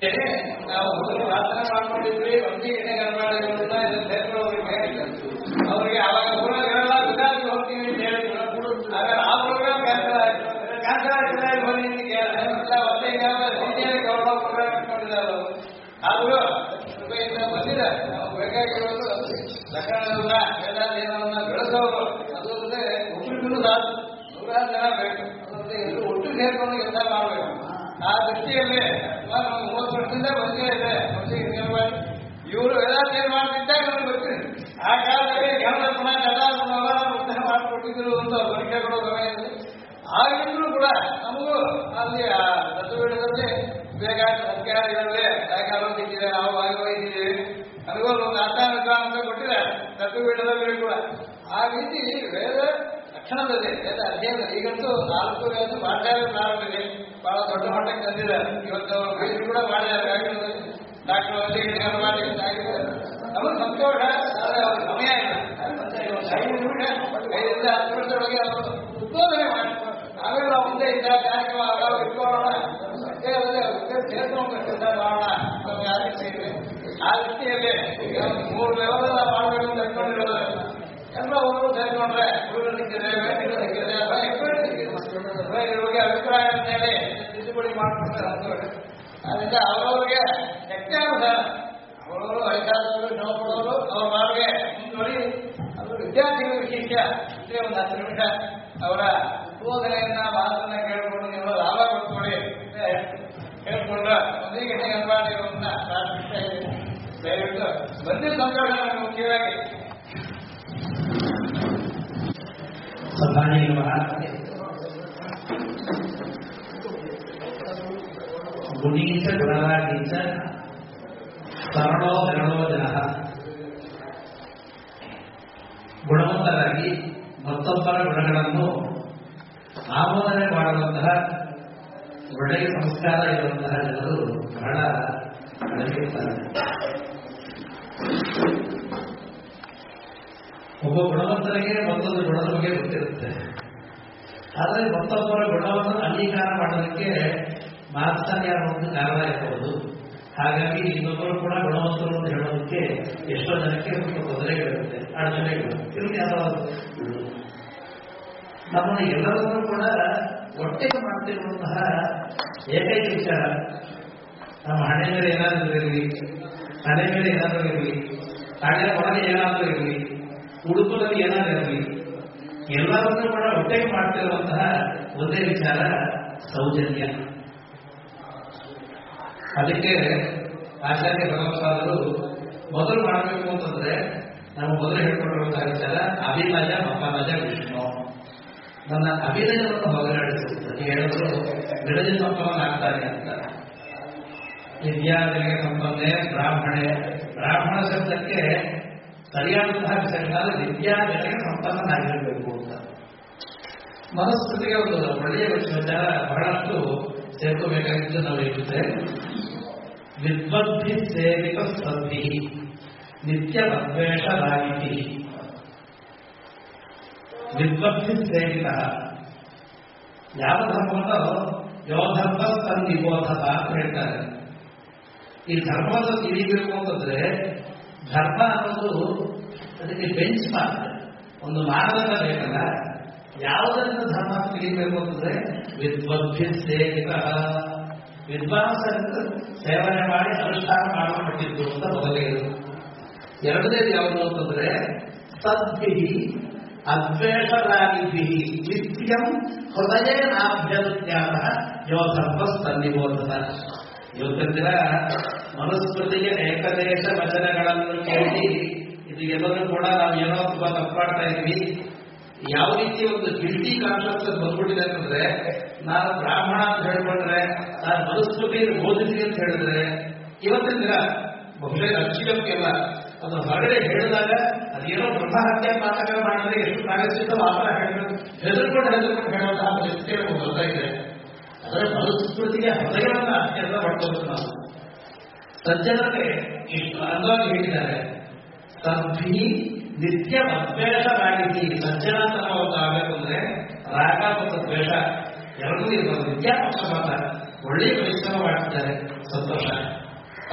ನಾವು ಪ್ರಾರ್ಥನೆ ಮಾಡ್ಕೊಂಡಿದ್ವಿ ಒಂದೇ ಎಣ್ಣೆ ಗರ್ಭಾಡಗಳಿಂದ ಇದನ್ನು ಸೇರ್ಕೊಳ್ಳೋರಿಗೆ ಅವರಿಗೆ ಅವಾಗ ಊರಾಗೆಲ್ಲ ಗುಜರಾತ್ಗೆ ಹೋಗ್ತೀವಿ ಅಂತ ಹೇಳಿದ್ರು. ಆಗ ಆ ಪ್ರೋಗ್ರಾಮ್ ಕ್ಯಾನ್ಸಲ್ ಆಯ್ತು. ಕ್ಯಾನ್ಸಲ್ ಆಗಿಲ್ಲ ಬನ್ನಿ ಎಲ್ಲ ಒಂದೇ ಗೌರವ ಪ್ರೋಗ್ರಾಮ್ ಇಟ್ಕೊಂಡಿದ್ದಾರೆ. ಆದರೂ ಕೃಪೆಯಿಂದ ಬಂದಿದ್ದಾರೆ. ನಾವು ಬೇಕಾಗಿರೋದು ಲಕ್ಷಣಗಳನ್ನ ವೇದಾಧ್ಯಯನವನ್ನ ಬೆಳೆಸೋರು. ಅದಲ್ಲದೆ ಒಬ್ಬರಿಗೂ ಸಾಕು 100 ಜನ ಬೇಕು. ಅದಲ್ಲದೆ ಎಲ್ಲರೂ ಒಟ್ಟು ಸೇರ್ಕೊಂಡು ಕೆಲಸ ಮಾಡಬೇಕು. ಆ ದೃಷ್ಟಿಯಲ್ಲಿ 30 ವರ್ಷದಿಂದ ಬಂದೇ ಇದೆ. ಇವರು ವೇದಾಧ್ಯಯನ ಮಾಡ್ತಿದ್ದಾಗ ನಮ್ಗೆ ಗೊತ್ತಿದೆ. ಆ ಕಾಲದಲ್ಲಿ ಜ್ಞಾನದ ಪುನಃ ಉತ್ಸಾಹ ಮಾಡಿಕೊಟ್ಟಿದ್ರು ಅಂತ ಪರೀಕ್ಷೆಗಳು ಸಮಯದಲ್ಲಿ. ಆಗಿದ್ರು ಕೂಡ ನಮಗೂ ಅಲ್ಲಿ ಆ ತತ್ವಪೀಠದಲ್ಲಿ ಬೇಗ ಸಂಖ್ಯಾದಿಗಳಲ್ಲಿ ಸಾಯಂಕಾಲೋಗಿದ್ದೀವಿ, ನಾವು ಭಾಗವಹಿಸಿದ್ದೀವಿ. ನನಗೂ ಒಂದು ಆತ್ಮಾನುಗ್ರಹ ಅಂತ ಕೊಟ್ಟಿದ್ದಾರೆ ತತ್ವಪೀಠದಲ್ಲಿ ಕೂಡ. ಆ ರೀತಿ ವೇದ ಲಕ್ಷಣದಲ್ಲಿ ವೇದ ಅಧ್ಯಯನದಲ್ಲಿ ಈಗಂತೂ 4 ವೇದ ಪಾಠಶಾಲೆ ಪ್ರಾರಂಭಿದೆ. ಬಹಳ ದೊಡ್ಡ ಮಟ್ಟಕ್ಕೆ ತಂದಿದ್ದಾರೆ. ಇವತ್ತು ಅವರು ಕೂಡ ಮಾಡಿದ್ದಾರೆ. ಆಗಿರೋದ್ರಲ್ಲಿ ಡಾಕ್ಟರ್ ವಸೀಕರಣ ಮಾಡಿ ಆಗಿದ್ದಾರೆ. ನಮಗೆ ಸಂತೋಷ. ಆದರೆ ಅವ್ರ ಸಮಯ ಇಲ್ಲ. 5 ನಿಮಿಷ 5ರಿಂದ 10 ವರ್ಷದೊಳಗೆ ಅವರು ಉದ್ಬೋಧನೆ ಮಾಡಿ ನಾವೆಲ್ಲ ನಾವು ಮುಂದೆ ಇದ್ದ ಕಾರ್ಯಕ್ರಮ ಇಟ್ಕೊಳ್ಳೋಣ, ಸೇರ್ಕೊಂಡು ಕೆಲಸ ಮಾಡೋಣ ನಮ್ಗೆ ಆಸಕ್ತಿ ಇದೆ. ಆ ದೃಷ್ಟಿಯಲ್ಲಿ ಈಗ 3 ಲೆವೆಲ್ ಮಾಡಬೇಕು ಅಂತ ಇಟ್ಕೊಂಡಿರೋದು ಎಲ್ಲ ಅವರು ಸೇರ್ಕೊಂಡ್ರೆ ಗುರುಗಳು ಸಿಕ್ಕಿದ್ರೆ, ವ್ಯಕ್ತಿಗಳು ಸಿಕ್ಕಿದ್ರೆ, ಬಗ್ಗೆ ಅಭಿಪ್ರಾಯ ಮೇಲೆ ತಿದ್ದುಪಡಿ ಮಾಡ್ಕೊಡ್ತಾರೆ ಅಂತವ್ರೆ. ಅದರಿಂದ ಅವರವ್ರಿಗೆ ಶಕ್ತಿಯಾನುಸಾರ ಅವರವರು ವಯಸ್ಸಾದವರು ಶ್ರಮ ಪಡೋರು ಅವ್ರ ಮಾರ್ಗೆ ಮುಂದುವರಿ. ಅದು ವಿದ್ಯಾರ್ಥಿಗಳ ವಿಶೇಷ ಇಷ್ಟೇ ಒಂದು 10 ನಿಮಿಷ ಅವರ ಬೋಧನೆಯನ್ನ ಮಾತನ್ನ ಕೇಳಿಕೊಂಡು ನೀವು ಲಾಭ ಕೊಡ್ಕೊಳ್ಳಿ ಅಂತ ಹೇಳ್ಕೊಂಡ್ರ ಒಂದೇ ಗಂಟೆ ಗಂಬಾಡಿಗಳನ್ನ ಪ್ರಾರ್ಥಿಸ್ತಾ ಇದ್ದೀನಿ. ದಯವಿಟ್ಟು ಬಂದಿದ್ದ ಸಂತೋಷ ನಮಗೆ ಮುಖ್ಯವಾಗಿ ಗುಣೀಚ ಗುಣರಾಗೀಚ ಸರಳೋ ಗರಣೋ ಜನ. ಗುಣವಂತರಾಗಿ ಮತ್ತೊಬ್ಬರ ಗುಣಗಳನ್ನು ಆಮೋದನೆ ಮಾಡುವಂತಹ ಒಳ್ಳೆಯ ಸಂಸ್ಕಾರ ಇರುವಂತಹ ಜನರು ಬಹಳ ಕಡಿಮೆ ಇರ್ತಾರೆ. ಒಬ್ಬ ಗುಣವಂತನಿಗೆ ಮತ್ತೊಂದು ಗುಣದ ಬಗ್ಗೆ ಗೊತ್ತಿರುತ್ತೆ. ಆದರೆ ಮತ್ತೊಬ್ಬರ ಗುಣವನ್ನು ಅಂಗೀಕಾರ ಮಾಡೋದಕ್ಕೆ ಮಾತ್ಸರ್ಯ ಒಂದು ಕಾರಣ ಇರಬಹುದು. ಹಾಗಾಗಿ ಇನ್ನೊಬ್ಬರು ಕೂಡ ಗುಣವಂತರು ಅಂತ ಹೇಳೋದಕ್ಕೆ ಎಷ್ಟೋ ಜನಕ್ಕೆ ಒಂದು ತೊಂದರೆಗಳಿರುತ್ತೆ, ಅಡಚಣೆಗಳು ಇರುತ್ತೆ. ನಮ್ಮನ್ನು ಎಲ್ಲರನ್ನೂ ಕೂಡ ಒಟ್ಟಿಗೆ ಮಾಡ್ತಿರುವಂತಹ ಏಕೈಕ ವಿಚಾರ ನಮ್ಮ ಹಣೆ ಮೇಲೆ ಏನಾದರೂ ಇರಲಿ, ತಲೆ ಮೇಲೆ ಏನಾದರೂ ಇರಲಿ, ಹಣೆ ಒಳಗೆ ಏನಾದರೂ ಇರಲಿ, ಉಡುಪುದಲ್ಲಿ ಏನಾದರೂ ಇರಲಿ, ಎಲ್ಲರನ್ನೂ ಕೂಡ ಒಟ್ಟಿಗೆ ಮಾಡ್ತಿರುವಂತಹ ಒಂದೇ ವಿಚಾರ ಸೌಜನ್ಯ. ಅದಕ್ಕೆ ಆಚಾರ್ಯ ಭಗವತ್ಪಾದರು ಮೊದಲು ಮಾಡಬೇಕು ಅಂತಂದ್ರೆ ನಾವು ಮೊದಲು ಹೇಳ್ಕೊಂಡಿರುವಂತಹ ವಿಚಾರ ಅಭಿನಯ ಮಪನಜ ವಿಷ್ಣು. ನನ್ನ ಅಭಿನಯವನ್ನು ಹೋಗಲಾಡಿಸುತ್ತದೆ. ಹೇಳಿದ್ರು ವಿರಜ ಸಂಪನ್ನನಾಗ್ತಾನೆ ಅಂತ. ವಿದ್ಯಾರ್ಥಿಗಳಿಗೆ ಸಂಪನ್ನೆ ಬ್ರಾಹ್ಮಣೆ. ಬ್ರಾಹ್ಮಣ ಶಬ್ದಕ್ಕೆ ಸರಿಯಾದಂತಹ ವಿಷಯಗಳಾದ ವಿದ್ಯಾರ್ಥಿಗಳಿಗೆ ಸಂಪನ್ನನಾಗಿರಬೇಕು ಅಂತ. ಮನಸ್ಕೃತಿಗೆ ಒಂದು ಒಳ್ಳೆಯ ವಿಚಾರ ಬಹಳಷ್ಟು ಸೇರ್ಕೋಬೇಕಾಗಿದ್ದು ನಾವು ಇರುತ್ತೆ. ವಿದ್ವದ್ಭಿ ಸೇವಿತ ಸದ್ಭಿ ನಿತ್ಯ ಅದ್ವೇಷ ರಾಗಿತಿ. ವಿದ್ವದ್ಭಿ ಸೇವಿತ ಯಾವ ಧರ್ಮವನ್ನು ಯೋಧರ್ಮ ತನ್ನಿಬೋಧತ ಅಂತ ಹೇಳ್ತಾರೆ. ಈ ಧರ್ಮದ ತಿಳಿಬೇಕು ಅಂತಂದ್ರೆ ಧರ್ಮ ಅನ್ನೋದು ಅದಕ್ಕೆ ಬೆಂಚ್ ಮಾರ್ಕ್, ಒಂದು ಮಾನದಂಡ ಬೇಕಲ್ಲ. ಯಾವುದರಿಂದ ಧರ್ಮ ತಿಳಿಬೇಕು ಅಂತಂದ್ರೆ ವಿದ್ವದ್ಭಿ ಸೇವಿತ, ವಿದ್ವಾಂಸರಿಂದ ಸೇವನೆ ಮಾಡಿ ಅನುಷ್ಠಾನ ಮಾಡಲ್ಪಟ್ಟಿದ್ದು ಅಂತ ಮೊದಲೇ. ಎರಡನೇದು ಯಾವುದು ಅಂತಂದ್ರೆ ಸದ್ಭಿ ಅದ್ವೇಷರಾಗಿಭಿ ನಿತ್ಯಂ ಹೃದಯೇನಾಭ್ಯನುಜ್ಞಾತ ಯೋ ಧರ್ಮ ಸನ್ನಿಬೋಧತ. ಇವತ್ತಿನ ಮನುಸ್ಮೃತಿಗೆ ಏಕದೇಶ ವಚನಗಳನ್ನು ಕೇಳಿ ಇದು ಎಲ್ಲರೂ ಕೂಡ ನಾವು ಏನೋ ತುಂಬಾ ತಪ್ಪಾಡ್ತಾ ಇದ್ವಿ. ಯಾವ ರೀತಿ ಒಂದು ಗಿಲ್ಟಿ ಕಾನ್ಷಿಯಸ್ ಬಂದ್ಬಿಟ್ಟಿದೆ ಅಂತಂದ್ರೆ, ನಾನು ಬ್ರಾಹ್ಮಣ ಅಂತ ಹೇಳ್ಕೊಂಡ್ರೆ, ನಾನು ಮನುಸ್ಮೃತಿ ಬೋಧಿಸಿ ಅಂತ ಹೇಳಿದ್ರೆ, ಇವತ್ತಿನ ದಿನ ಬಹುಶಃ ಅಕ್ಷಿಯಲ್ಲ ಅದು ಹೊರಗಡೆ ಹೇಳಿದಾಗ ಅದೇನೋ ಬ್ರಹ್ಮಹತ್ಯೆ ಮಾತುಗಳು ಮಾಡಿದ್ರೆ ಎಷ್ಟು ಪ್ರಾಗಸಿತ ಮಾತ್ರ ಹೇಳಬೇಕು, ಹೆದರ್ಕೊಂಡು ಹೇಳುವಂತಹ ಪರಿಸ್ಥಿತಿ ಬರ್ತಾ ಇದೆ. ಆದರೆ ಮನುಸ್ಮೃತಿಗೆ ಹೃದಯವನ್ನು ಅತ್ಯಂತ ಮಾಡ್ಕೋಬೇಕು ನಾವು. ಸಜ್ಜನತೆ ಇಷ್ಟು ಅಂದವಾಗಿ ಹೇಳಿದ್ದಾರೆ. ಸದ್ಭಿ ನಿತ್ಯ ಅದ್ವೇಷರಾಗಿದ್ದಿ. ಸಜ್ಜನತನ ಒಂದು ಆಗಬೇಕು ಅಂದ್ರೆ ರಾಗ ಮತ್ತು ದ್ವೇಷ ಎರಡೂ ಇರ್ಬೋದು. ವಿದ್ಯಾಪಕ್ಷಪಾತ ಒಳ್ಳೆಯ ಪರಿಶ್ರಮ ಮಾಡ್ತಿದ್ದಾರೆ, ಸಂತೋಷ.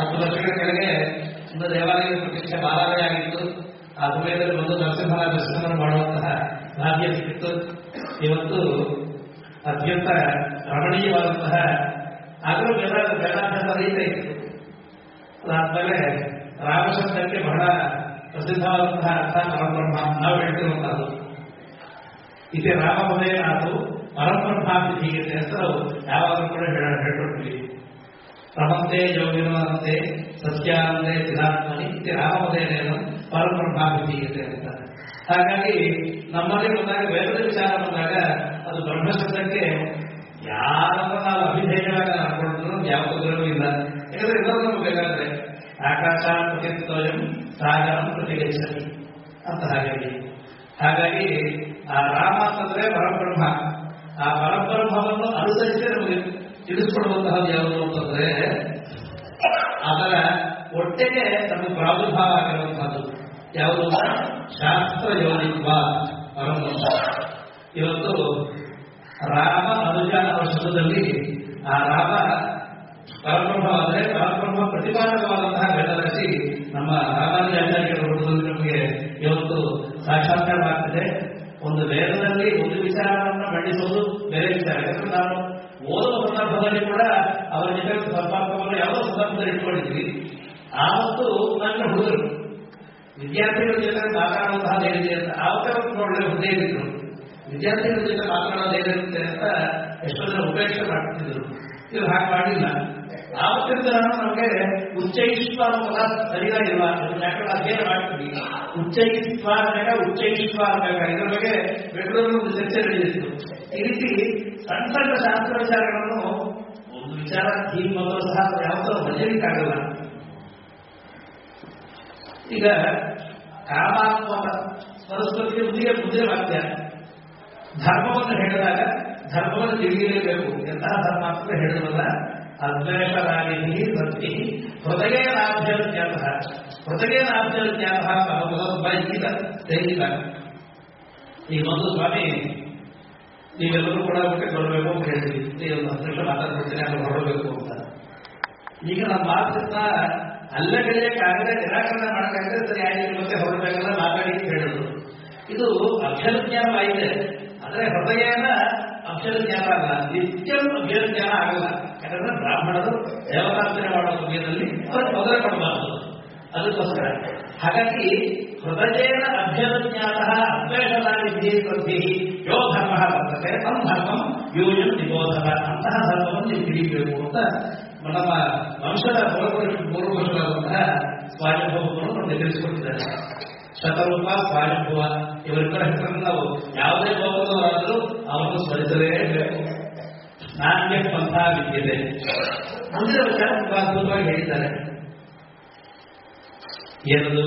10 ವರ್ಷಗಳ ಕೆಳಗೆ ಒಂದು ದೇವಾಲಯದ ಪ್ರತಿಷ್ಠೆ ಬಾಲಾಲಯ ಆಗಿತ್ತು. ಆ ಸಮಯದಲ್ಲಿ ಬಂದು ನರಸಿಂಹನ ದರ್ಶನವನ್ನು ಮಾಡುವಂತಹ ಭಾಗ್ಯ ಸಿಕ್ಕಿತ್ತು. ಇವತ್ತು ಅತ್ಯಂತ ರಮಣೀಯವಾದಂತಹ ಆಗಲೂ ವೇದಾಭ್ಯಾಸ ರೀತಿ ಇತ್ತು. ಅದಾದ್ಮೇಲೆ ರಾಮಶಬ್ದಕ್ಕೆ ಬಹಳ ಪ್ರಸಿದ್ಧವಾದಂತಹ ಅರ್ಥ ಪರಬ್ರಹ್ಮ ನಾವು ಹೇಳ್ತಿರುವಂತಹದ್ದು. ಇದೇ ರಾಮಪದೇನಾಥು ಪರಬ್ರಹ್ಮಾಭಿಧೀಯತೆ ಅಂತ ನಾವು ಯಾವಾಗಲೂ ಕೂಡ ಹೇಳ್ಕೊಡ್ತೀವಿ. ರಮಂತೆ ಯೋಗಿನಂತೆ ಸತ್ಯಾನಂದೇ ಚಿದಾತ್ಮನಿ ಇತಿ ರಾಮಪದೇನೇನು ಪರಬ್ರಹ್ಮಾಭಿಧೀಯತೆ ಅಂತ. ಹಾಗಾಗಿ ನಮ್ಮಲ್ಲಿ ಬಂದಾಗ ವೇದದ ವಿಚಾರ ಬಂದಾಗ ಅದು ಬ್ರಹ್ಮಶಬ್ದಕ್ಕೆ ಯಾರನ್ನ ನಾವು ಅಭಿಧೇಯವಾಗಿ ಅನ್ಕೊಂಡಿದ್ರು ಯಾವ ತೊಂದರೆಯೂ ಇಲ್ಲ. ಯಾಕಂದ್ರೆ ಎಲ್ಲರೂ ನಮ್ಗೆ ಬೇಕಾದ್ರೆ ಆಕಾಶ ಪ್ರತಿತ್ವಯಂ ಸಾಗರಂ ಪ್ರತಿಗಚ್ಚತಿ ಅಂತ. ಹಾಗಾಗಿ ಆ ರಾಮ ಅಂತಂದ್ರೆ ಪರಬ್ರಹ್ಮ. ಆ ಪರಬ್ರಹ್ಮವನ್ನು ಅನುಸರಿಸಿ ನಮಗೆ ತಿಳಿಸ್ಕೊಡುವಂತಹದ್ದು ಯಾವುದು ಅಂತಂದ್ರೆ ಅದರ ಒಟ್ಟಿಗೆ ನಮಗೆ ಪ್ರಾದುರ್ಭಾವ ಆಗಿರುವಂತಹದ್ದು ಯಾವುದು? ಶಾಸ್ತ್ರ ಯೋನಿತ್ವ ಪರಬ್ರಹ್ಮ. ಇವತ್ತು ರಾಮ ಅನುಜ ಅನ್ನೋ ಶಬ್ದದಲ್ಲಿ ಆ ರಾಮ ಪರಬ್ರಹ್ಮವಾದರೆ ಪರಬ್ರಹ್ಮ ಪ್ರತಿಪಾದಕವಾದಂತಹ ವೇದರಸಿ ನಮ್ಮ ರಾಮಾನುಜಾಚಾರ್ಯರ ರೂಪದಲ್ಲಿ ನಮಗೆ ಇವತ್ತು ಸಾಕ್ಷಾತ್ಕಾರವಾಗ್ತಿದೆ. ಒಂದು ವೇದದಲ್ಲಿ ಒಂದು ವಿಚಾರವನ್ನು ಮಂಡಿಸುವುದು ಬೇರೆ ವಿಚಾರ. ಯಾಕಂದ್ರೆ ನಾವು ಓದುವ ಸಂದರ್ಭದಲ್ಲಿ ಕೂಡ ಅವರ ಜೊತೆ ಸಂಪರ್ಕವನ್ನು ಯಾವುದೋ ಸಂದರ್ಭದಲ್ಲಿ ಇಟ್ಕೊಂಡಿದ್ವಿ. ಆವತ್ತು ನನ್ನ ಹುಡುಗರು ವಿದ್ಯಾರ್ಥಿಗಳ ಜೊತೆ ಮಾತನಾಡುವಂತಹ ಏನಿದೆ ಅಂತ ಆವತ್ತೇ ಒಳ್ಳೆ ಹುದ್ದೆಯಲ್ಲಿದ್ರು. ವಿದ್ಯಾರ್ಥಿಗಳ ಜೊತೆ ಮಾತನಾಡೋದು ಏನಿರುತ್ತೆ ಅಂತ ಎಷ್ಟೋ ಜನ ಉಪೇಕ್ಷೆ ಮಾಡ್ತಿದ್ರು. ಇದು ಹಾಗೆ ಮಾಡಿಲ್ಲ. ಆವತ್ತಿಂದ ನಮಗೆ ಉಚ್ಚೈಷ್ವ ಅನ್ನೋ ಪದ ಸರಿಯಾಗಿಲ್ಲ. ಯಾಕಂದ್ರೆ ಅಧ್ಯಯನ ಮಾಡ್ತೀವಿ. ಉಚ್ಚೈಸ್ವ ಅಂದಾಗ ಉಚ್ಚೈಷ್ವ ಅಂದಾಗ ಇದರ ಬಗ್ಗೆ ಬೆಂಗಳೂರು ಒಂದು ಚರ್ಚೆ ನಡೆದಿತ್ತು. ಈ ರೀತಿ ಸಣ್ಣ ಸಣ್ಣ ಶಾಸ್ತ್ರ ವಿಚಾರಗಳನ್ನು ಒಂದು ವಿಚಾರ ಹೀಗೆ ಮೊದಲು ಸಹ ಯಾವತ್ತೂ ಬಜಲಿಕ್ಕಾಗಲ್ಲ. ಈಗ ಕಾಮಾತ್ಮಕ ಸರಸ್ವತಿಗೆ ಮುದ್ದೆ ವಾಕ್ಯ. ಧರ್ಮವನ್ನು ಹೇಳಿದಾಗ ಧರ್ಮವನ್ನು ತಿಳಿಯಲೇಬೇಕು. ಎಂತಹ ಧರ್ಮ ಅಂತ ಹೇಳಿದ್ರಲ್ಲ, ಅದ್ವೇಷರಾಗಿ ಭಕ್ತಿ ಹೃದಯೇನಾಭ್ಯಜ್ಞಾತ ಹೃದಯೇನಾಭ್ಯಜ್ಞಾತ ಬೈಕಿದ ಸೈನಿಕ. ಈ ಒಂದು ಸ್ವಾಮಿ ನೀವೆಲ್ಲರೂ ಕೂಡ ಊಟಕ್ಕೆ ಬರಬೇಕು ಅಂತ ಹೇಳ್ತೀವಿ. ಒಂದು 10 ನಿಮಿಷ ಮಾತಾಡ್ಬಿಡ್ತೀನಿ, ಅಲ್ಲಿ ಹೊರಡಬೇಕು ಅಂತ. ಈಗ ನಮ್ಮ ಮಾತನ್ನ ಅಲ್ಲಗಳೆಯಕ್ಕಾಗದೆ ನಿರಾಕರಣೆ ಮಾಡಕ್ಕಾಗದೆ ಸರಿ ಆಯ್ತು ಮತ್ತೆ ಹೊರಡಬೇಕಲ್ಲ ಮಾತಾಡಿ ಅಂತ ಹೇಳಿದ್ರು. ಇದು ಅಕ್ಷರಜ್ಞಾನವಾಗಿದೆ. ಆದರೆ ಹೃದಯನ ಅಕ್ಷರಜ್ಞಾನ ಅಲ್ಲ, ನಿತ್ಯಂ ಅಕ್ಷರಜ್ಞಾನ ಆಗಲ್ಲ. ಯಾಕಂದ್ರೆ ಬ್ರಾಹ್ಮಣರು ದೇವತಾರ್ಚನೆ ಮಾಡೋ ಸಮಯದಲ್ಲಿ ಅವರಿಗೆ ತೊಂದರೆ ಕೊಡಬಾರದು. ಅದಕ್ಕೋಸ್ಕರ ಹಾಗಾಗಿ ಹೃದಯೇನ ಅಭ್ಯನುಜ್ಞಾತ ಅದ್ವೇಷದಾನಿ ಪ್ರತಿ ಯೋ ಧರ್ಮ ಬರ್ತದೆ ತಮ್ಮ ಧರ್ಮಂ ಯೂಯಂ ನಿಬೋಧನ. ಅಂತಹ ಧರ್ಮವನ್ನು ನೀವು ತಿಳಿಯಬೇಕು ಅಂತ ನಮ್ಮ ವಂಶದ ಪೂರ್ವಪುರುಷರಾದಂತಹ ಸ್ವಾಯಂಭವವನ್ನು ನಮಗೆ ತಿಳಿಸಿಕೊಟ್ಟಿದ್ದಾರೆ. ಶತರೂಪ ಸ್ವಾಯಂಭವ ಇವರಿಬ್ಬರ ಹೆಸರನ್ನು ನಾವು ಯಾವುದೇ ಲೋಕದವರಾದರೂ ಅವರನ್ನು ಸ್ಮರಿಸಲೇಬೇಕು. ನಾಣ್ಯ ಪಂಥ ವಿದ್ಯತೆ ಮುಂದಿನ ವಿಚಾರ ತುಂಬಾ ಅದ್ಭುತವಾಗಿ ಹೇಳಿದ್ದಾರೆ. ಏನದು?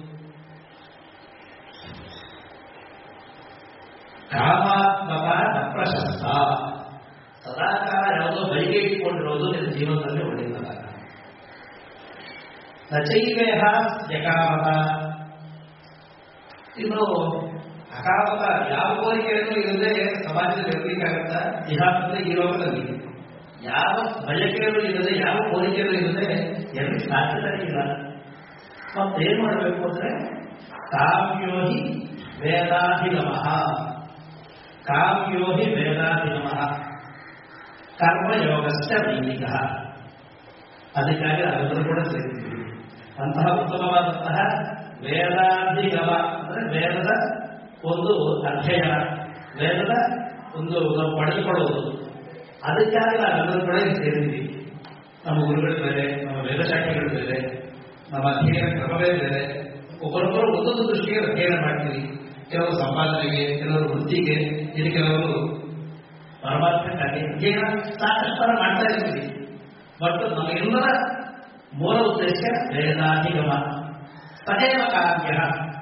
ಕಾಮಾತ್ಮಕ ಅಪ್ರಶಸ್ತ. ಸದಾಕಾಲ ಯಾವುದೋ ಬೈಗೆ ಇಟ್ಕೊಂಡಿರೋದು ನಿನ್ನ ಜೀವನದಲ್ಲಿ ಒಳ್ಳೆಯದಲ್ಲ. ನಚೈವೇಹ ಯಕಾಮತ. ಇನ್ನು ಅಕಾಮತ ಯಾವ ಕೋರಿಕೆಯನ್ನು ಇಲ್ಲದೆ ಸಮಾಜದಲ್ಲಿ ಇರಬೇಕಾಗತ್ತ? ಇಹಾಸದಲ್ಲಿ ಈ ಲೋಕದಲ್ಲಿ ಯಾವ ಬಯಕೆಯನ್ನು ಇಲ್ಲದೆ ಯಾವ ಕೋರಿಕೆಯನ್ನು ಇಲ್ಲದೆ ಎಲ್ಲಿ ಸಾಧ್ಯತೆ ಇಲ್ಲ. ಮತ್ತೇನು ಮಾಡಬೇಕು ಅಂದ್ರೆ ಕಾಮ್ಯೋಹಿ ವೇದಾಧಿಗಮ. ಕಾಮ್ಯೋಹಿ ವೇದಾಧಿಗಮ ಕರ್ಮಯೋಗಶ್ಚ ದೈನಿಕ. ಅದಕ್ಕಾಗಿ ಅದನ್ನು ಕೂಡ ಸೇರಿದ್ದೀವಿ. ಅಂತಹ ಉತ್ತಮವಾದಂತಹ ವೇದಾಧಿಗಮ ಅಂದರೆ ವೇದದ ಒಂದು ಅಧ್ಯಯನ, ವೇದದ ಒಂದು ನಾವು ಪಡೆದುಕೊಳ್ಳುವುದು. ಅದಕ್ಕಾಗಿ ನಾವೆಲ್ಲರೂ ಕೂಡ ಸೇರಿದ್ದೀವಿ. ನಮ್ಮ ಗುರುಗಳು ಬೇರೆ, ನಮ್ಮ ವೇದಶಾಖೆಗಳು ಬೇರೆ, ನಮ್ಮ ಅಧ್ಯಯನ ಕ್ರಮವೇ ಬೇರೆ. ಒಬ್ಬರೊಬ್ಬರು ಒಂದೊಂದು ದೃಷ್ಟಿಗೆ ಅಧ್ಯಯನ ಮಾಡ್ತೀವಿ. ಕೆಲವರು ಸಂಪಾದನೆಗೆ, ಕೆಲವರು ವೃತ್ತಿಗೆ, ಇನ್ನು ಕೆಲವರು ಪರಮಾರ್ಥಕ್ಕಾಗಿ ಅಧ್ಯಯನ ಸಾಕಷ್ಟು ಮಾಡ್ತಾ ಇರ್ತೀವಿ. ಬಟ್ ನಮಗೆಲ್ಲರ ಮೂಲ ಉದ್ದೇಶ ವೇದಾಧಿಗಮ ತದೇವ ಕಾಮ್ಯ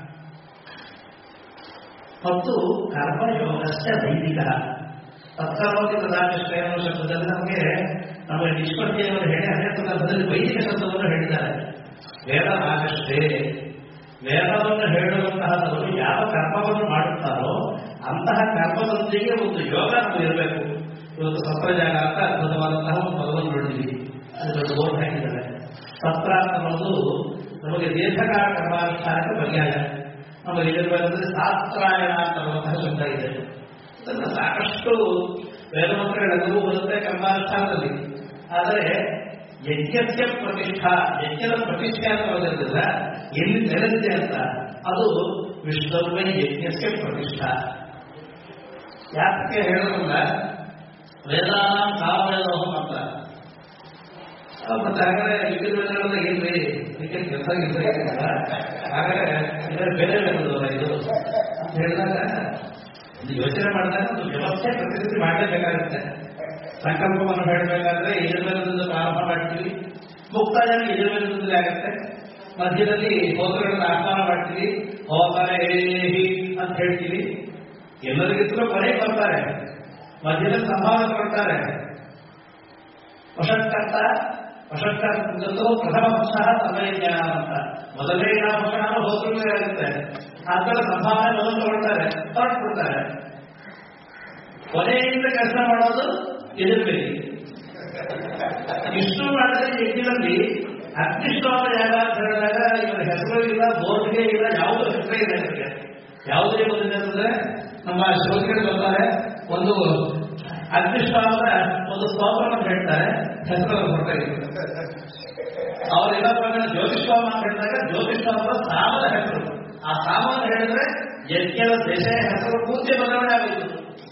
ಮತ್ತು ಕರ್ಮಯೋಗಶ್ಚ ದೈನಿಕ. ತತ್ಸರ್ವೋಗಿ ಪ್ರಧಾನಶ್ರೇ ಅನ್ನೋ ಶಬ್ದದಲ್ಲಿ ನಮಗೆ ನಿಷ್ಪತ್ತಿಯನ್ನು ಹೇಳಿ ಅದೇ ಸಂದರ್ಭದಲ್ಲಿ ವೈದಿಕ ಶಬ್ದವನ್ನು ಹೇಳಿದ್ದಾರೆ. ವೇದರಾಗಷ್ಟೇ ವೇದವನ್ನು ಹೇಳುವಂತಹದವರು ಯಾವ ಕರ್ಮವನ್ನು ಮಾಡುತ್ತಾರೋ ಅಂತಹ ಕರ್ಮದೊಂದಿಗೆ ಒಂದು ಯೋಗ ನಮಗೆ ಇರಬೇಕು. ಇವತ್ತು ಸಂಪ್ರದಾಯ ಅಂತ ಅದ್ಭುತವಾದಂತಹ ಒಂದು ಪದವನ್ನು ನೋಡಿದ್ದೀವಿ. ಅದು ದೊಡ್ಡ ಬೋರ್ಡ್ ಹಾಕಿದ್ದಾರೆ. ಸತ್ರ ಅನ್ನೋದು ನಮಗೆ ದೀರ್ಘಕಾಲ ಕರ್ಮಾನುಷ್ಠಾನಕ್ಕೆ ಪರ್ಯಾಯ. ನಮಗೆ ಇಲ್ಲಿರುವಂದ್ರೆ ಶಾಸ್ತ್ರಾಯಣ ಅನ್ನುವಂತಹ ಶಬ್ದ ಇದೆ. ಅದನ್ನು ಸಾಕಷ್ಟು ವೇದಮಂತ್ರಗಳೆಲ್ಲವೂ ಬರುತ್ತೆ ಕರ್ಮಾನುಷ್ಠಾನದಲ್ಲಿ. ಆದರೆ ಯಜ್ಞಕ್ಕೆ ಪ್ರತಿಷ್ಠಾ, ಯಜ್ಞದ ಪ್ರತಿಷ್ಠೆ ಅಂತ ಬರೋದ್ರಿಂದ ಎಲ್ಲಿ ನೆಲೆದಿದೆ ಅಂತ ಅದು ವಿಷ್ಣುವೇ ಯಜ್ಞಕ್ಕೆ ಪ್ರತಿಷ್ಠಾ. ಯಾಕೆ ಹೇಳೋದಿಲ್ಲ, ವೇದಾನ ಸಾಮವೇದೋಹಂ ಅಂತ. ಮತ್ತೆ ಹಾಗಾದ್ರೆ ಯುದ್ಧವೇದಗಳೆಲ್ಲ ಏನ್ರಿ ಇದಕ್ಕೆ ಕೆಲಸ ಇರಬೇಕಿಲ್ಲ, ಹಾಗಾದ್ರೆ ಇದರ ಬೆಲೆ ಬೇಕಲ್ಲ ಇದು ಅಂತ ಹೇಳಿದಾಗ ಒಂದು ಯೋಚನೆ ಮಾಡಿದಾಗ ಒಂದು ವ್ಯವಸ್ಥೆ ಪ್ರತಿನಿಧಿ ಮಾಡಲೇಬೇಕಾಗುತ್ತೆ. ಸಂಕಲ್ಪವನ್ನು ಹೇಳಬೇಕಾದ್ರೆ ಯಜುರ್ವೇದದಿಂದ ಪ್ರಾರಂಭ ಮಾಡ್ತೀವಿ, ಮುಕ್ತಾಯ ಯಜುರ್ವೇದದಿಂದಲೇ ಆಗುತ್ತೆ. ಮಧ್ಯದಲ್ಲಿ ಹೋತ್ರಗಳನ್ನು ಆಹ್ವಾನ ಮಾಡ್ತೀವಿ, ಹೋತಾರೆ ಅಂತ ಹೇಳ್ತೀವಿ. ಎಲ್ಲರಿಗಿಂತಲೂ ಕೊನೆಗೆ ಬರ್ತಾರೆ, ಮಧ್ಯದಲ್ಲಿ ಸಂಭಾವನೆ ಕೊಡ್ತಾರೆ. ವಶಕ್ಕಂತೂ ಪ್ರಥಮ ಪಕ್ಷ ಸಮಯಜ್ಞಾನ ಅಂತ ಮೊದಲೇ ಪಕ್ಷ ಹೋತ್ರಗಳೇ ಆಗುತ್ತೆ. ಆತರ ಸಂಭಾವನೆ ಮೊದಲು ತಗೊಳ್ತಾರೆ, ಹೊರಟ್ಬಿಡ್ತಾರೆ. ಕೊನೆಯಿಂದ ಕೆಲಸ ಮಾಡೋದು ಯಜುರ್ವೇದಿ. ಇಷ್ಟು ಮಾಡಿದ್ರೆ ಯಜ್ಞದಲ್ಲಿ ಅಗ್ನಿಷ್ಠೋಮ ಯಾಗ ಅಂತ ಹೇಳಿದಾಗ ಇವರ ಹೆಸರು ಇಲ್ಲ, ಬೋರ್ಡ್ಗೆ ಇಲ್ಲ, ಯಾವುದೋ ಹೆಸರೇ ಇದೆ ಇವರಿಗೆ. ಯಾವುದೇ ಬಂದಿದೆ ಅಂತಂದ್ರೆ ನಮ್ಮ ಶ್ರೋತೃಗಳು ಬರ್ತಾರೆ, ಒಂದು ಅಗ್ನಿಷ್ಠೋಮದ ಒಂದು ಸ್ತೋತ್ರ ಅಂತ ಹೇಳ್ತಾರೆ, ಹೆಸರು ಹೊರಟ ಅವರೆಲ್ಲ ಜ್ಯೋತಿಷ್ಠೋಮ ಅಂತ ಹೇಳಿದಾಗ ಜ್ಯೋತಿಷ್ಠೋಮದ ಸಾಮದ ಹೆಸರು. ಆ ಸಾಮವನ್ನು ಹೇಳಿದ್ರೆ ಯಜ್ಞದ ದಶೆ ಹೆಸರು ಪೂರ್ತಿ ಬದಲಾವಣೆ ಆಗುತ್ತೆ.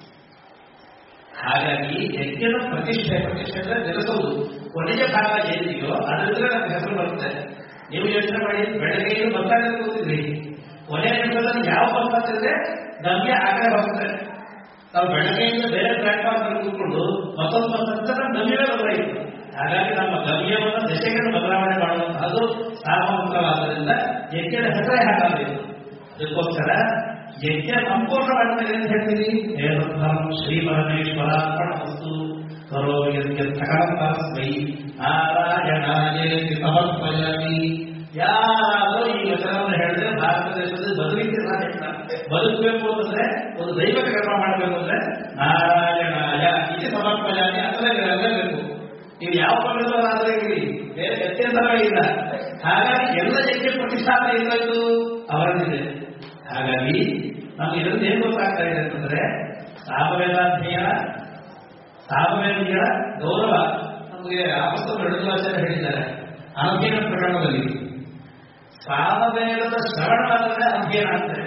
ಹಾಗಾಗಿ ಯಜ್ಞದ ಪ್ರತಿಷ್ಠೆ ಅಂದ್ರೆ ನೆಲೆಸೋದು. ಕೊನೆಯ ಭಾಗ ಏನಿದೆಯೋ ಅದರಿಂದ ನಮ್ಗೆ ಹೆಸರು ಬರುತ್ತೆ. ನೀವು ಯೋಚನೆ ಮಾಡಿ, ಬೆಳಗ್ಗೆಯೂ ಬರ್ತಾ ಕೂತಿದ್ರಿ, ಕೊನೆಯ ನಿಮಿಷದಲ್ಲಿ ಯಾವ ಬರ್ತಿದ್ರೆ ಗಮ್ಯ ಆಗಲೇ ಬರುತ್ತೆ. ನಾವು ಬೆಳಗ್ಗೆಯಿಂದ ಬೇರೆ ಪ್ಲಾಟ್ಫಾರ್ಮ್ ಅಲ್ಲಿ ಕೂತ್ಕೊಂಡು ಮತ್ತೊಂದು ಬರ್ತಂದ್ರೆ ನಮ್ಮ ಗಮ್ಯವೇ ಬದಲಾಯಿತು. ಹಾಗಾಗಿ ನಮ್ಮ ಗಮ್ಯವನ್ನು ದಶೆಗಳನ್ನು ಬದಲಾವಣೆ ಮಾಡುವಂತಹದ್ದು ಸಾಮೂಹಿಕವಾದ್ದರಿಂದ ಯಜ್ಞದ ಹೆಸರೇ ಹಾಗಾಗಬೇಕು. ಅದಕ್ಕೋಸ್ಕರ ಯಜ್ಞ ಸಂಪೂರ್ಣ ಮಾಡಿದ್ರೆ ಅಂತ ಹೇಳ್ತೀವಿ, ಶ್ರೀ ಪರಮೇಶ್ವರಾರ್ಪಣ ವಸ್ತು ಕರೋ ಸಕಲಸ್ಮೈ ನಾರಾಯಣಾಯೇತಿ ಸಮರ್ಪಯಾಮಿ. ಯಾರಾದರೂ ಈ ವಚನವನ್ನು ಹೇಳಿದ್ರೆ ಭಾರತ ದೇಶದಲ್ಲಿ ಬದುಕಿಗೆ ಸಾಧ್ಯ. ಬದುಕಬೇಕು ಅಂತಂದ್ರೆ ಒಂದು ದೈವಕ ಕರ್ಮ ಮಾಡಬೇಕು ಅಂದ್ರೆ ನಾರಾಯಣಾಯ ಇದು ಸಮರ್ಪಯಾಮಿ ಅಥವಾ ಇರಲೇಬೇಕು. ನೀವು ಯಾವ ಪಂಗಡದವರಾದ್ರೆ ಇರಿ, ಬೇರೆ ವ್ಯತ್ಯಾಸವೇ ಇಲ್ಲ. ಹಾಗಾಗಿ ಎಲ್ಲ ಯಜ್ಞ ಪ್ರತಿಷ್ಠಾಪನೆ ಇರಬೇಕು ಅವರಲ್ಲಿದೆ. ಹಾಗಾಗಿ ನಮ್ಗೆ ಇದರಿಂದ ಏನ್ ಗೊತ್ತಾಗ್ತಾ ಇದೆ ಅಂತಂದ್ರೆ ಸಾಮವೇದಾಧ್ಯಯನ, ಸಾಮವೇದಿಗಳ ಗೌರವ ನಮಗೆ ಆಪಸ್ತು ನಡೆದುವಾಚಾರ್ಯ ಹೇಳಿದ್ದಾರೆ ಅಧ್ಯಯನ ಪ್ರಕರಣದಲ್ಲಿ. ಸಾಮವೇದದ ಶ್ರವಣವಾದರೆ ಅಧ್ಯಯನ ಅಂತಾರೆ.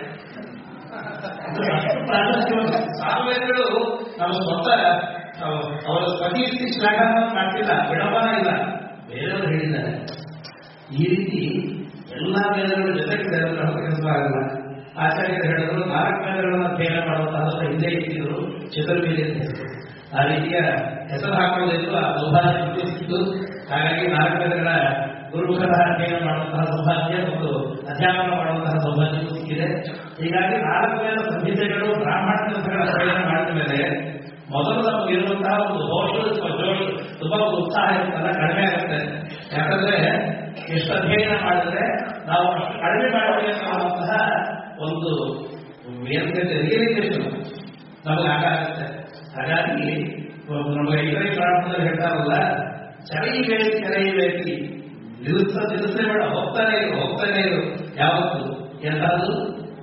ಸಾಮವೇದಗಳು ನಮ್ಮ ಸ್ವಂತ ಅವರ ಸ್ವಕೀರ್ತಿ ಶ್ಲಾಘನ ಮಾಡ್ತಿಲ್ಲ, ವಿಡಂಬನ ಇಲ್ಲ, ಬೇರೆಯವರು ಹೇಳಿದ್ದಾರೆ. ಈ ರೀತಿ ಎಲ್ಲಾ ವೇದಗಳ ಜೊತೆಗೆ ಕೆಲಸ ಆಗಲ್ಲ. ಆಚಾರ್ಯರು ಹೇಳಿದ್ರು 4 ವೇದಗಳನ್ನು ಅಧ್ಯಯನ ಮಾಡುವಂತಹ ಹಿಂದೆ ಇಟ್ಟಿದ್ರು ಚತುರ್ವೇದಿ ಅಂತ ಹೆಸರು. ಆ ರೀತಿಯ ಹೆಸರು ಹಾಕೋದಿತ್ತು, ಆ ಸೌಭಾಗ್ಯ ಸಿಕ್ತು. ಹಾಗಾಗಿ 4 ವೇದಗಳ ಗುರುಮುಖದ ಅಧ್ಯಯನ ಮಾಡುವಂತಹ ಸೌಭಾಗ್ಯ ಮತ್ತು ಅಧ್ಯಾಪನ ಮಾಡುವಂತಹ ಸೌಭಾಗ್ಯ ಸಿಕ್ಕಿದೆ. ಹೀಗಾಗಿ 4 ವೇದ ಸಂಹಿತೆಗಳು ಬ್ರಾಹ್ಮಣ ಗ್ರಂಥಗಳ ಅಧ್ಯಯನ ಮಾಡಿದ ಮೇಲೆ ಮೊದಲು ನಮಗೆ ಇರುವಂತಹ ಒಂದು ತುಂಬಾ ಒಂದು ಉತ್ಸಾಹ ಇರುತ್ತಲ್ಲ ಕಡಿಮೆ ಆಗುತ್ತೆ. ಯಾಕಂದ್ರೆ ಎಷ್ಟು ಅಧ್ಯಯನ ಮಾಡಿದ್ರೆ ನಾವು ಅಷ್ಟು ಕಡಿಮೆ ಮಾಡಬೇಕು ಅನ್ನುವಂತಹ ಒಂದು ರಿಯಲೈಸೇಷನ್ ನಮಗೆ ಆಗುತ್ತೆ. ಹಾಗಾಗಿ ನಮಗೆ ಇತರೆ ಪ್ರಾರಂಭದಲ್ಲಿ ಹೇಳ್ತಾರಲ್ಲ, ಚರೈವೇಕಿ ನಿಲ್ಲಿಸೇ ಬೇಡ, ಹೋಗ್ತಾನೆ ಇರು ಯಾವತ್ತು. ಎಂತಾದ್ರು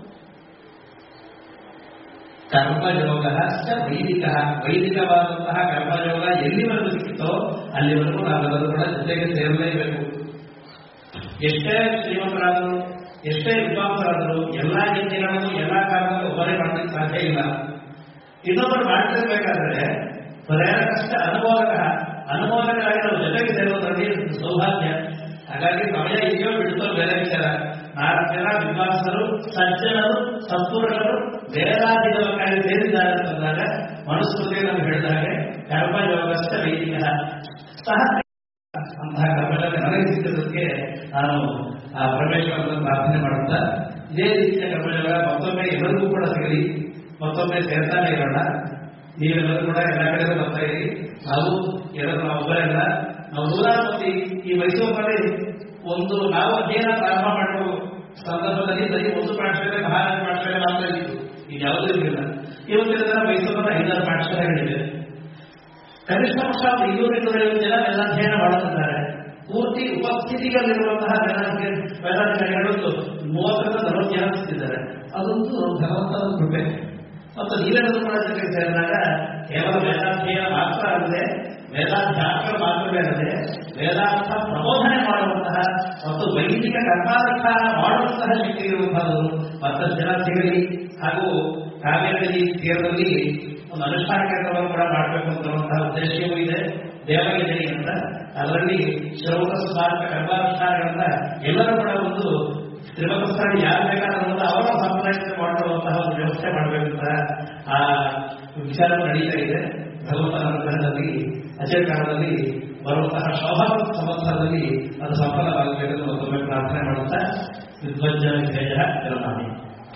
ಕರ್ಮಯೋಗ ವೈದಿಕವಾದಂತಹ ಕರ್ಮಯೋಗ ಎಲ್ಲಿವರೆಗೂ ಸಿಕ್ಕಿತೋ ಅಲ್ಲಿವರೆಗೂ ನಾವೆಲ್ಲರೂ ಕೂಡ ಜೊತೆಗೆ ಸೇರಲೇಬೇಕು. ಎಷ್ಟೇ ಶ್ರೀಮಂತರಾದರು, ಎಷ್ಟೇ ವಿದ್ವಾಂಸರಾದರು ಎಲ್ಲಾ ಯಜ್ಞಗಳನ್ನು ಎಲ್ಲಾ ಕಾಲದಲ್ಲೂ ಒಬ್ಬರೇ ಮಾಡಲಿಕ್ಕೆ ಸಾಧ್ಯ ಇಲ್ಲ. ಇನ್ನೊಬ್ಬರು ಮಾಡ್ತಿರ್ಬೇಕಾದ್ರೆ ಪ್ರೇರಕಷ್ಟ ಅನುಮೋದಕರಾಗಿ ನಾವು ಜೊತೆಗೆ ಸೇರುವುದರಲ್ಲಿ ಸೌಭಾಗ್ಯ. ಹಾಗಾಗಿ ಸಮಯ ಇದೆಯೋ ಬಿಡುತ್ತೋ ಬೇರೆ ವಿಚಾರ. 4 ಜನ ವಿದ್ವಾಂಸರು, ಸಜ್ಜನರು, ಸತ್ಪುರುಷರು ವೇದಾಧಿಗಮಕ್ಕಾಗಿ ಸೇರಿದ್ದಾರೆ ಅಂತಂದಾಗ ಮನುಸ್ಮೃತಿ ನಾವು ಹೇಳಿದಾಗೆ ಕರ್ಮಯೋಗಸ್ಥ ವೈದಿಕ ಸಹ ಅಂತಹ ಕರ್ಮಯೋಗ ನನಗೆ ಸಿಕ್ಕದಕ್ಕೆ ನಾನು ಆ ಪರಮೇಶ್ವರನ ಪ್ರಾರ್ಥನೆ ಮಾಡುತ್ತಾ ಇದೇ ರೀತಿಯ ಕರ್ಮಯೋಗ ಮತ್ತೊಮ್ಮೆ ಎಲ್ಲರಿಗೂ ಕೂಡ ಸಿಗಲಿ, ಮತ್ತೊಮ್ಮೆ ಸೇರ್ತಾನೆ ಇರೋಣ. ನೀವೆಲ್ಲರೂ ಕೂಡ ಎಲ್ಲ ಕಡೆಗೂ ಬರ್ತಾ ಇರಿ. ನಾವು ಎಲ್ಲರೂ ಒಬ್ಬರೆಲ್ಲ ನಾವು ದೂರ ಬಂದು ಈ ಮೈಸೂರಿನಲ್ಲಿ ನಾವು ಅಧ್ಯಯನ ಪ್ರಾರಂಭ ಮಾಡುವ ಸಂದರ್ಭದಲ್ಲಿ ಬರೀ ಒಂದು ಪಾಠಶಾಲೆ, ಮಹಾರಾಜ ಪಾಠಶಾಲೆ ಮಾತ್ರ ಇತ್ತು, ಈಗ ಯಾವುದೂ ಇರಲಿಲ್ಲ. ಇವತ್ತಿನ ಮೈಸೂರಿನ 5-6 ಪಾಠಶಾಲೆಗಳಿವೆ. ಕನಿಷ್ಠ ಪಕ್ಷ 250 ಜನ ಎಲ್ಲ ಅಧ್ಯಯನ ಮಾಡುತ್ತಿದ್ದಾರೆ. ಪೂರ್ತಿ ಉಪಸ್ಥಿತಿಗಳಲ್ಲಿರುವಂತಹ ವೇದಾಧಿಕಾರಿಗಳೊಂದು 30-40 ಜನ ಸಿಗ್ತಿದ್ದಾರೆ. ಅದೊಂದು ಭಗವಂತನ ಕೃಪೆ. ಮತ್ತು ನೀವೆಲ್ಲರೂ ಕೂಡ ಜೊತೆಗೆ ಸೇರಿದಾಗ ಕೇವಲ ವೇದಾಧ್ಯಯನ ಮಾತ್ರ ಅಲ್ಲದೆ, ವೇದಾಧ್ಯಾಸಗಳು ಮಾತ್ರವೇ ಅಲ್ಲದೆ, ವೇದಾಂತ ಪ್ರಬೋಧನೆ ಮಾಡುವಂತಹ ಮತ್ತು ವೈದಿಕ ಕರ್ಮಾನುಷ್ಠಾನ ಮಾಡುವಂತಹ ಶಕ್ತಿ ಇರುವಂತಹದ್ದು ಮತ್ತಷ್ಟು ಜನ ಸಿಗಲಿ. ಹಾಗೂ ಕಾವೇರಿ ತೀರದಲ್ಲಿ ಒಂದು ಅನುಷ್ಠಾನ ಕೆಲಸವನ್ನು ಕೂಡ ಮಾಡಬೇಕು ಅಂತನ್ನುವಂತಹ ಉದ್ದೇಶವೂ ಇದೆ. ದೇವಗಿರಿ ಅಂತ ಅದರಲ್ಲಿ ಶ್ರೌತ ಸ್ಮಾರಕ ಕರ್ಮಾನುಷ್ಠಾನಗಳನ್ನ ಎಲ್ಲರೂ ಕೂಡ ಒಂದು ತ್ರಿಮತಸ್ಥರಲ್ಲಿ ಯಾರು ಬೇಕಾದ ಅವರ ಸಂಪ್ರದಾಯ ಮಾಡುವಂತಹ ಒಂದು ವ್ಯವಸ್ಥೆ ಮಾಡಬೇಕಂತ ಆ ವಿಚಾರ ನಡೀತಾ ಇದೆ. ಭಗವಂತನ ಅನುಗ್ರಹದಲ್ಲಿ ಅಜಯ ಕಾಲದಲ್ಲಿ ಬರುವಂತಹ ಶೋಭಾವ ಸಂವತ್ಸರದಲ್ಲಿ ಅದು ಸಫಲವಾಗಬೇಕೆಂದು ಮತ್ತೊಮ್ಮೆ ಪ್ರಾರ್ಥನೆ ಮಾಡುತ್ತಾ ವಿದ್ವಜ್ಜ ವಿಜಯ ತಿರುನಾಡಿ.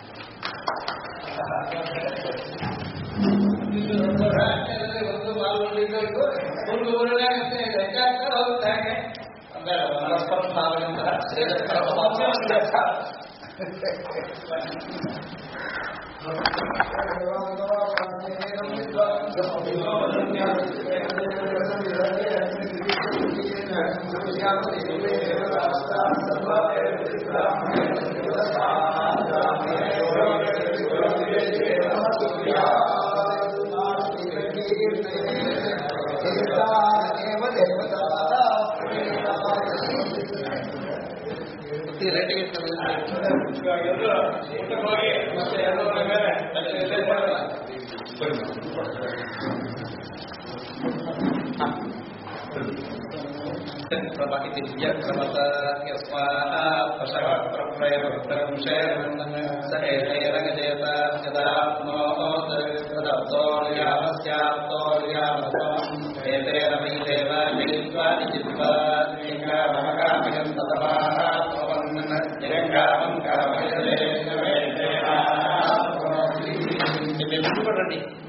ಒಂದು ಪಾಲ್ಗೊಂಡಿದ್ದು ಒಂದು ಊರಿನಾಗತ್ತೆ ಲೆಕ್ಕಾಚಾರ ಹೋಗ್ತಾನೆ ಪರಸ್ಪರ ಭಾವನೆಂತಹ Ready.